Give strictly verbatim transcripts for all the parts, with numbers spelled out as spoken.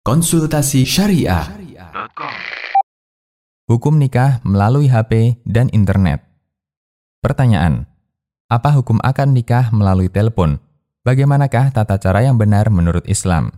Konsultasi Syariah. Hukum nikah melalui H P dan internet. Pertanyaan: apa hukum akad nikah melalui telepon? Bagaimanakah tata cara yang benar menurut Islam?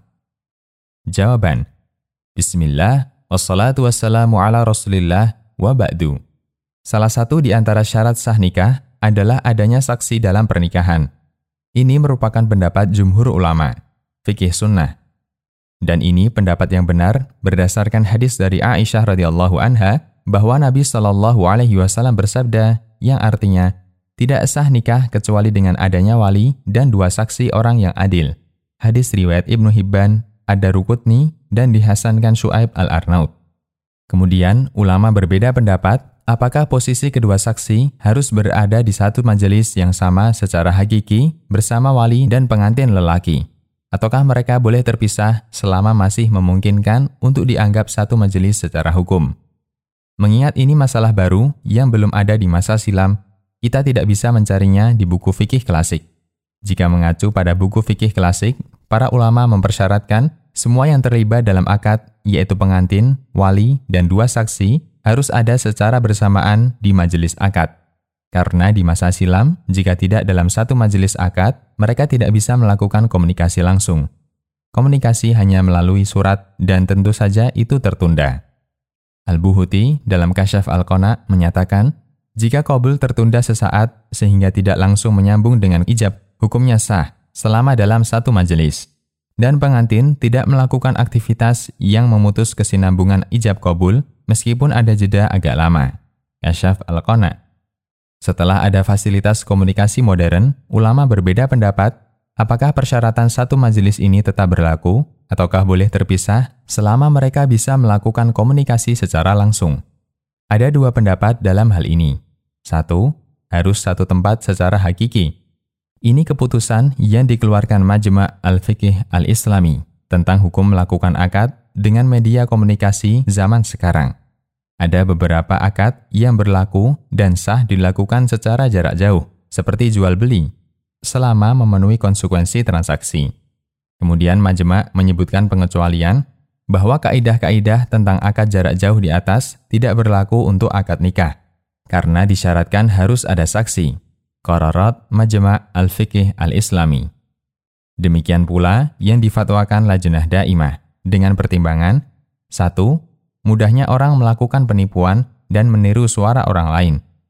Jawaban: Bismillah, wassalatu wassalamu ala rasulillah, wa ba'du. Salah satu di antara syarat sah nikah adalah adanya saksi dalam pernikahan. Ini merupakan pendapat jumhur ulama, fikih sunnah. Dan ini pendapat yang benar berdasarkan hadis dari Aisyah radhiyallahu anha bahwa Nabi shallallahu alaihi wasallam bersabda yang artinya tidak sah nikah kecuali dengan adanya wali dan dua saksi orang yang adil. Hadis riwayat Ibnu Hibban, Ad-Daruqutni dan dihasankan Syu'aib Al-Arnaud. Kemudian ulama berbeda pendapat apakah posisi kedua saksi harus berada di satu majelis yang sama secara hakiki bersama wali dan pengantin lelaki. Ataukah mereka boleh terpisah selama masih memungkinkan untuk dianggap satu majelis secara hukum? Mengingat ini masalah baru yang belum ada di masa silam, kita tidak bisa mencarinya di buku fikih klasik. Jika mengacu pada buku fikih klasik, para ulama mempersyaratkan semua yang terlibat dalam akad, yaitu pengantin, wali, dan dua saksi, harus ada secara bersamaan di majelis akad. Karena di masa silam, jika tidak dalam satu majelis akad, mereka tidak bisa melakukan komunikasi langsung. Komunikasi hanya melalui surat dan tentu saja itu tertunda. Al-Buhuti dalam Kasyaf Al-Qana menyatakan, jika qabul tertunda sesaat sehingga tidak langsung menyambung dengan ijab, hukumnya sah selama dalam satu majelis. Dan pengantin tidak melakukan aktivitas yang memutus kesinambungan ijab qabul meskipun ada jeda agak lama. Kasyaf Al-Qana. Setelah ada fasilitas komunikasi modern, ulama berbeda pendapat apakah persyaratan satu majelis ini tetap berlaku ataukah boleh terpisah selama mereka bisa melakukan komunikasi secara langsung. Ada dua pendapat dalam hal ini. Satu, harus satu tempat secara hakiki. Ini keputusan yang dikeluarkan Majma' Al-Fiqh Al-Islami tentang hukum melakukan akad dengan media komunikasi zaman sekarang. Ada beberapa akad yang berlaku dan sah dilakukan secara jarak jauh, seperti jual-beli, selama memenuhi konsekuensi transaksi. Kemudian Majma' menyebutkan pengecualian bahwa kaidah-kaidah tentang akad jarak jauh di atas tidak berlaku untuk akad nikah, karena disyaratkan harus ada saksi. Qararat Majma' Al-Fiqh Al-Islami. Demikian pula yang difatwakan Lajnah Daimah dengan pertimbangan satu. Mudahnya orang melakukan penipuan dan meniru suara orang lain.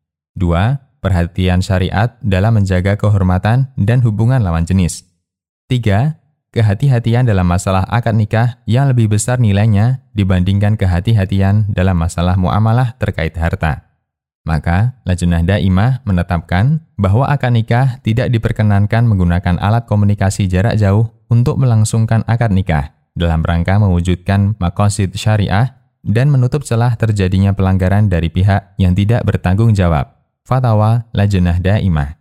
Dua. Perhatian syariat dalam menjaga kehormatan dan hubungan lawan jenis. Tiga. Kehati-hatian dalam masalah akad nikah yang lebih besar nilainya dibandingkan kehati-hatian dalam masalah muamalah terkait harta. Maka, Lajnah Daimah menetapkan bahwa akad nikah tidak diperkenankan menggunakan alat komunikasi jarak jauh untuk melangsungkan akad nikah dalam rangka mewujudkan maqasid syariah dan menutup celah terjadinya pelanggaran dari pihak yang tidak bertanggung jawab. Fatwa Lajnah Daimah.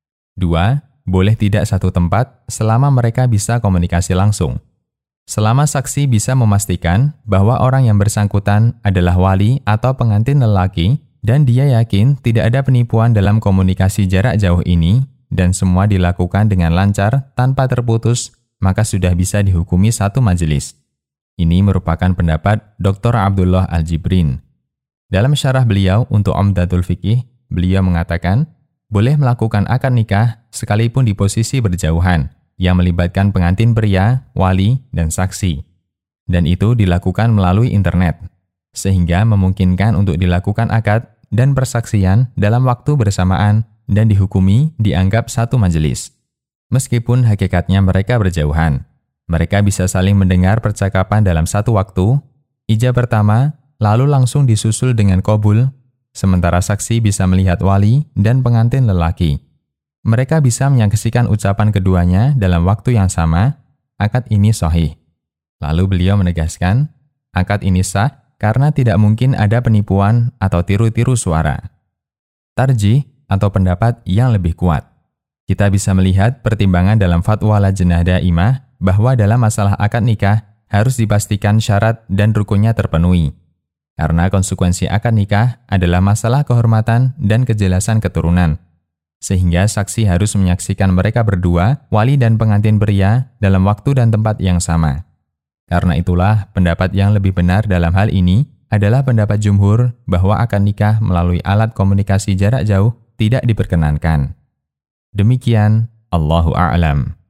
Dua. Boleh tidak satu tempat selama mereka bisa komunikasi langsung. Selama saksi bisa memastikan bahwa orang yang bersangkutan adalah wali atau pengantin lelaki dan dia yakin tidak ada penipuan dalam komunikasi jarak jauh ini dan semua dilakukan dengan lancar tanpa terputus, maka sudah bisa dihukumi satu majelis. Ini merupakan pendapat Doktor Abdullah Al-Jibrin. Dalam syarah beliau untuk Umdatul Fiqih, beliau mengatakan, boleh melakukan akad nikah sekalipun di posisi berjauhan, yang melibatkan pengantin pria, wali, dan saksi. Dan itu dilakukan melalui internet, sehingga memungkinkan untuk dilakukan akad dan persaksian dalam waktu bersamaan dan dihukumi dianggap satu majelis. Meskipun hakikatnya mereka berjauhan. Mereka bisa saling mendengar percakapan dalam satu waktu, ijab pertama, lalu langsung disusul dengan qabul, sementara saksi bisa melihat wali dan pengantin lelaki. Mereka bisa menyaksikan ucapan keduanya dalam waktu yang sama, akad ini sahih. Lalu beliau menegaskan, akad ini sah karena tidak mungkin ada penipuan atau tiru-tiru suara. Tarjih atau pendapat yang lebih kuat. Kita bisa melihat pertimbangan dalam fatwa Lajnah Daimah bahwa dalam masalah akad nikah harus dipastikan syarat dan rukunnya terpenuhi. Karena konsekuensi akad nikah adalah masalah kehormatan dan kejelasan keturunan. Sehingga saksi harus menyaksikan mereka berdua, wali dan pengantin pria, dalam waktu dan tempat yang sama. Karena itulah, pendapat yang lebih benar dalam hal ini adalah pendapat jumhur bahwa akad nikah melalui alat komunikasi jarak jauh tidak diperkenankan. Demikian, Allahu a'lam.